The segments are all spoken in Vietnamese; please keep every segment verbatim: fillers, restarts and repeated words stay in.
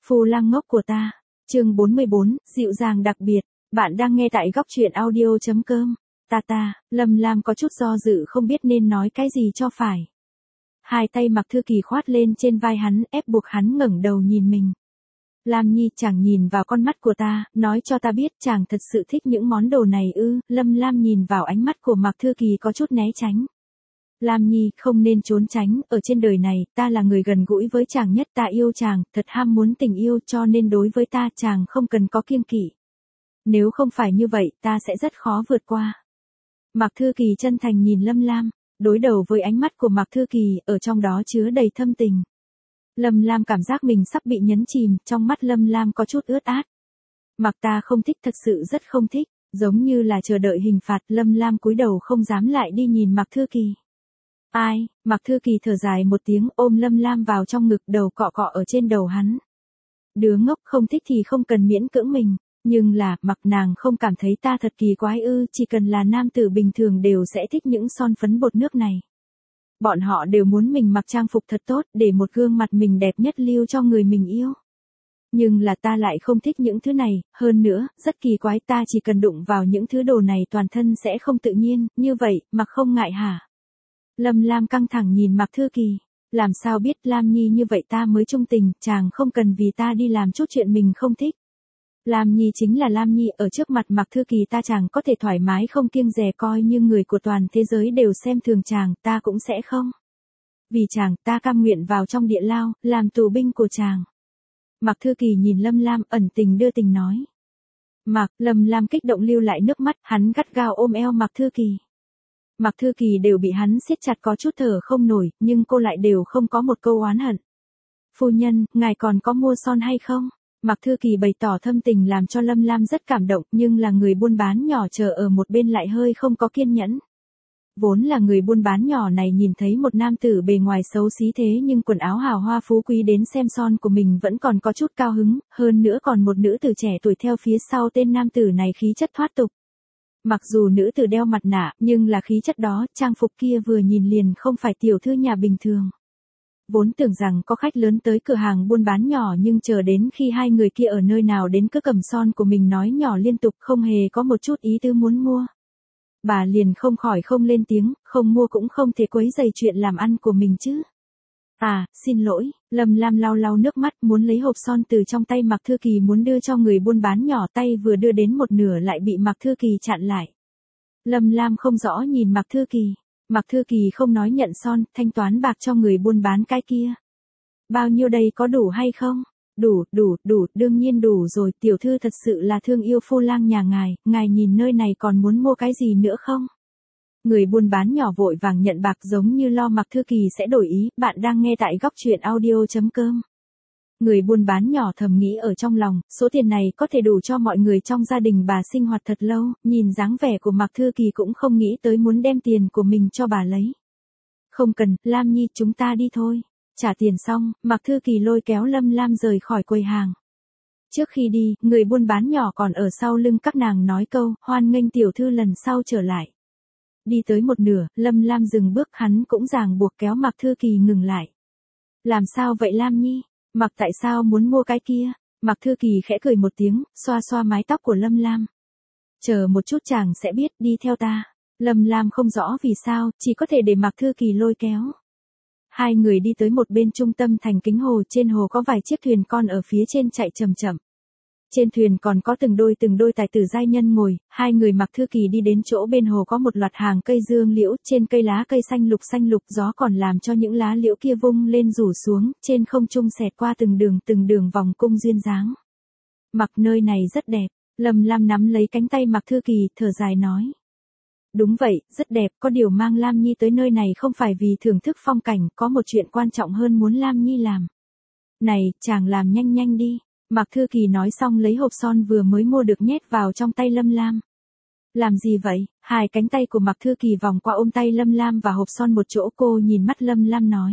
Phu lang ngốc của ta. Chương bốn mươi bốn, dịu dàng đặc biệt. Bạn đang nghe tại góc truyện audio chấm com. Ta ta, Lâm Lam có chút do dự không biết nên nói cái gì cho phải. Hai tay Mạc Thư Kỳ khoát lên trên vai hắn, ép buộc hắn ngẩng đầu nhìn mình. Lam Nhi, chàng nhìn vào con mắt của ta, nói cho ta biết chàng thật sự thích những món đồ này ư? Lâm Lam nhìn vào ánh mắt của Mạc Thư Kỳ có chút né tránh. Lam Nhi, không nên trốn tránh, ở trên đời này, ta là người gần gũi với chàng nhất, ta yêu chàng, thật ham muốn tình yêu, cho nên đối với ta chàng không cần có kiêng kỵ. Nếu không phải như vậy, ta sẽ rất khó vượt qua. Mạc Thư Kỳ chân thành nhìn Lâm Lam, đối đầu với ánh mắt của Mạc Thư Kỳ, ở trong đó chứa đầy thâm tình. Lâm Lam cảm giác mình sắp bị nhấn chìm, trong mắt Lâm Lam có chút ướt át. Mặc ta không thích, thật sự rất không thích, giống như là chờ đợi hình phạt. Lâm Lam cúi đầu không dám lại đi nhìn Mạc Thư Kỳ. Ai? Mạc Thư Kỳ thở dài một tiếng, ôm Lâm Lam vào trong ngực, đầu cọ cọ ở trên đầu hắn. Đứa ngốc, không thích thì không cần miễn cưỡng mình. Nhưng là, mặc nàng không cảm thấy ta thật kỳ quái ư? Chỉ cần là nam tử bình thường đều sẽ thích những son phấn bột nước này. Bọn họ đều muốn mình mặc trang phục thật tốt, để một gương mặt mình đẹp nhất lưu cho người mình yêu. Nhưng là ta lại không thích những thứ này, hơn nữa, rất kỳ quái, ta chỉ cần đụng vào những thứ đồ này toàn thân sẽ không tự nhiên, như vậy, mặc không ngại hả? Lâm Lam căng thẳng nhìn Mạc Thư Kỳ, làm sao biết Lam Nhi như vậy ta mới trung tình, chàng không cần vì ta đi làm chút chuyện mình không thích. Lam Nhi chính là Lam Nhi, ở trước mặt Mạc Thư Kỳ ta chàng có thể thoải mái không kiêng dè, coi như người của toàn thế giới đều xem thường chàng, ta cũng sẽ không. Vì chàng, ta cam nguyện vào trong địa lao, làm tù binh của chàng. Mạc Thư Kỳ nhìn Lâm Lam ẩn tình đưa tình nói. Mạc, Lâm Lam kích động lưu lại nước mắt, hắn gắt gao ôm eo Mạc Thư Kỳ. Mạc Thư Kỳ đều bị hắn siết chặt có chút thở không nổi, nhưng cô lại đều không có một câu oán hận. Phu nhân, ngài còn có mua son hay không? Mạc Thư Kỳ bày tỏ thâm tình làm cho Lâm Lam rất cảm động, nhưng là người buôn bán nhỏ chờ ở một bên lại hơi không có kiên nhẫn. Vốn là người buôn bán nhỏ này nhìn thấy một nam tử bề ngoài xấu xí thế nhưng quần áo hào hoa phú quý đến xem son của mình vẫn còn có chút cao hứng, hơn nữa còn một nữ tử trẻ tuổi theo phía sau tên nam tử này khí chất thoát tục. Mặc dù nữ tử đeo mặt nạ, nhưng là khí chất đó, trang phục kia vừa nhìn liền không phải tiểu thư nhà bình thường. Vốn tưởng rằng có khách lớn tới cửa hàng buôn bán nhỏ, nhưng chờ đến khi hai người kia ở nơi nào đến cứ cầm son của mình nói nhỏ liên tục, không hề có một chút ý tứ muốn mua. Bà liền không khỏi không lên tiếng, không mua cũng không thể quấy rầy chuyện làm ăn của mình chứ. À, xin lỗi. Lâm Lam lau lau nước mắt, muốn lấy hộp son từ trong tay Mạc Thư Kỳ muốn đưa cho người buôn bán nhỏ, tay vừa đưa đến một nửa lại bị Mạc Thư Kỳ chặn lại. Lâm Lam không rõ nhìn Mạc Thư Kỳ. Mạc Thư Kỳ không nói nhận son, thanh toán bạc cho người buôn bán cái kia. Bao nhiêu đây, có đủ hay không? Đủ, đủ, đủ, đương nhiên đủ rồi, tiểu thư thật sự là thương yêu phu lang nhà ngài, ngài nhìn nơi này còn muốn mua cái gì nữa không? Người buôn bán nhỏ vội vàng nhận bạc giống như lo Mạc Thư Kỳ sẽ đổi ý. Bạn đang nghe tại góc truyện audio chấm com. Người buôn bán nhỏ thầm nghĩ ở trong lòng, số tiền này có thể đủ cho mọi người trong gia đình bà sinh hoạt thật lâu, nhìn dáng vẻ của Mạc Thư Kỳ cũng không nghĩ tới muốn đem tiền của mình cho bà lấy. Không cần, Lam Nhi, chúng ta đi thôi. Trả tiền xong, Mạc Thư Kỳ lôi kéo Lâm Lam rời khỏi quầy hàng. Trước khi đi, người buôn bán nhỏ còn ở sau lưng các nàng nói câu, hoan nghênh tiểu thư lần sau trở lại. Đi tới một nửa, Lâm Lam dừng bước, hắn cũng ràng buộc kéo Mạc Thư Kỳ ngừng lại. Làm sao vậy Lam Nhi? Mặc tại sao muốn mua cái kia? Mạc Thư Kỳ khẽ cười một tiếng, xoa xoa mái tóc của Lâm Lam. Chờ một chút chàng sẽ biết, đi theo ta. Lâm Lam không rõ vì sao, chỉ có thể để Mạc Thư Kỳ lôi kéo. Hai người đi tới một bên trung tâm thành kính hồ, trên hồ có vài chiếc thuyền con ở phía trên chạy chậm chậm. Trên thuyền còn có từng đôi từng đôi tài tử giai nhân ngồi, hai người Mạc Thư Kỳ đi đến chỗ bên hồ có một loạt hàng cây dương liễu, trên cây lá cây xanh lục xanh lục, gió còn làm cho những lá liễu kia vung lên rủ xuống, trên không trung xẹt qua từng đường từng đường vòng cung duyên dáng. Mặc nơi này rất đẹp, Lâm Lam nắm lấy cánh tay Mạc Thư Kỳ, thở dài nói. Đúng vậy, rất đẹp, có điều mang Lam Nhi tới nơi này không phải vì thưởng thức phong cảnh, có một chuyện quan trọng hơn muốn Lam Nhi làm. Này, chàng làm nhanh nhanh đi. Mạc Thư Kỳ nói xong lấy hộp son vừa mới mua được nhét vào trong tay Lâm Lam. Làm gì vậy? Hai cánh tay của Mạc Thư Kỳ vòng qua ôm tay Lâm Lam và hộp son một chỗ, cô nhìn mắt Lâm Lam nói.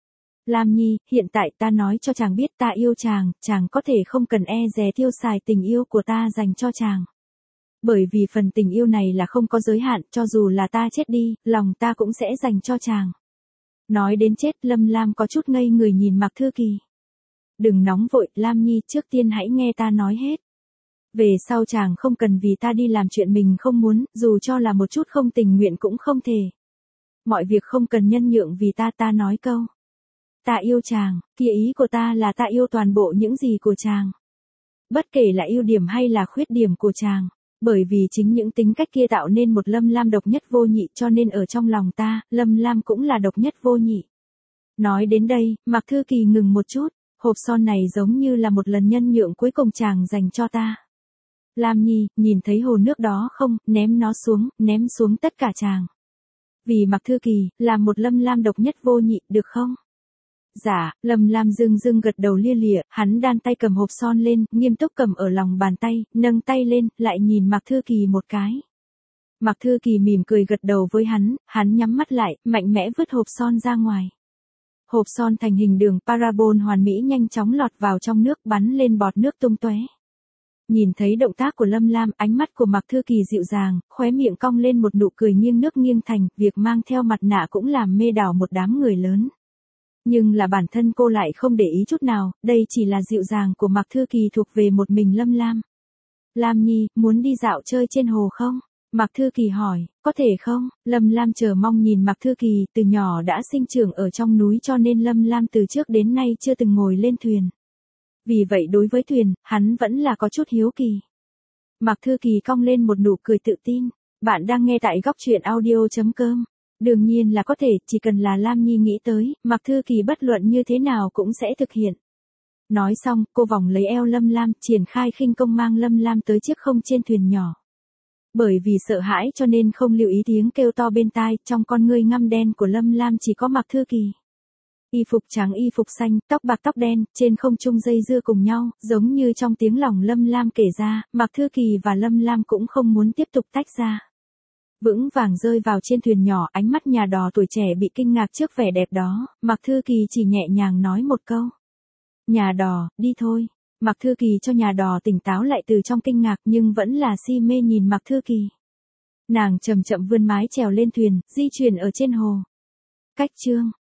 Lam Nhi, hiện tại ta nói cho chàng biết ta yêu chàng, chàng có thể không cần e dè tiêu xài tình yêu của ta dành cho chàng. Bởi vì phần tình yêu này là không có giới hạn, cho dù là ta chết đi, lòng ta cũng sẽ dành cho chàng. Nói đến chết, Lâm Lam có chút ngây người nhìn Mạc Thư Kỳ. đừng nóng vội, Lam Nhi, trước tiên hãy nghe ta nói hết. Về sau chàng không cần vì ta đi làm chuyện mình không muốn, dù cho là một chút không tình nguyện cũng không thể. Mọi việc không cần nhân nhượng vì ta, ta nói câu. Ta yêu chàng, kia ý của ta là ta yêu toàn bộ những gì của chàng. Bất kể là ưu điểm hay là khuyết điểm của chàng. Bởi vì chính những tính cách kia tạo nên một Lâm Lam độc nhất vô nhị, cho nên ở trong lòng ta, Lâm Lam cũng là độc nhất vô nhị. Nói đến đây, Mạc Thư Kỳ ngừng một chút, hộp son này giống như là một lần nhân nhượng cuối cùng chàng dành cho ta. Lam Nhi, nhìn thấy hồ nước đó không, ném nó xuống, ném xuống tất cả chàng. Vì Mạc Thư Kỳ, làm một Lâm Lam độc nhất vô nhị, được không? Dạ, Lâm Lam dưng dưng gật đầu lia lịa, hắn đan tay cầm hộp son lên, nghiêm túc cầm ở lòng bàn tay, nâng tay lên, lại nhìn Mạc Thư Kỳ một cái. Mạc Thư Kỳ mỉm cười gật đầu với hắn, hắn nhắm mắt lại, mạnh mẽ vứt hộp son ra ngoài. Hộp son thành hình đường parabol hoàn mỹ nhanh chóng lọt vào trong nước, bắn lên bọt nước tung tóe. Nhìn thấy động tác của Lâm Lam, ánh mắt của Mạc Thư Kỳ dịu dàng, khóe miệng cong lên một nụ cười nghiêng nước nghiêng thành, việc mang theo mặt nạ cũng làm mê đảo một đám người lớn. Nhưng là bản thân cô lại không để ý chút nào, đây chỉ là dịu dàng của Mạc Thư Kỳ thuộc về một mình Lâm Lam. Lam Nhi, muốn đi dạo chơi trên hồ không? Mạc Thư Kỳ hỏi, có thể không? Lâm Lam chờ mong nhìn Mạc Thư Kỳ, từ nhỏ đã sinh trưởng ở trong núi cho nên Lâm Lam từ trước đến nay chưa từng ngồi lên thuyền. Vì vậy đối với thuyền, hắn vẫn là có chút hiếu kỳ. Mạc Thư Kỳ cong lên một nụ cười tự tin. Bạn đang nghe tại góc truyện audio chấm com. Đương nhiên là có thể, chỉ cần là Lam Nhi nghĩ tới, Mạc Thư Kỳ bất luận như thế nào cũng sẽ thực hiện. Nói xong, cô vòng lấy eo Lâm Lam, triển khai khinh công mang Lâm Lam tới chiếc không trên thuyền nhỏ. Bởi vì sợ hãi cho nên không lưu ý tiếng kêu to bên tai, trong con ngươi ngăm đen của Lâm Lam chỉ có Mạc Thư Kỳ. Y phục trắng y phục xanh, tóc bạc tóc đen, trên không trung dây dưa cùng nhau, giống như trong tiếng lòng Lâm Lam kể ra, Mạc Thư Kỳ và Lâm Lam cũng không muốn tiếp tục tách ra. Vững vàng rơi vào trên thuyền nhỏ, ánh mắt nhà đò tuổi trẻ bị kinh ngạc trước vẻ đẹp đó, Mạc Thư Kỳ chỉ nhẹ nhàng nói một câu. Nhà đò, đi thôi. Mạc Thư Kỳ cho nhà đò tỉnh táo lại từ trong kinh ngạc nhưng vẫn là si mê nhìn Mạc Thư Kỳ. Nàng chậm chậm vươn mái trèo lên thuyền, di chuyển ở trên hồ. Cách chương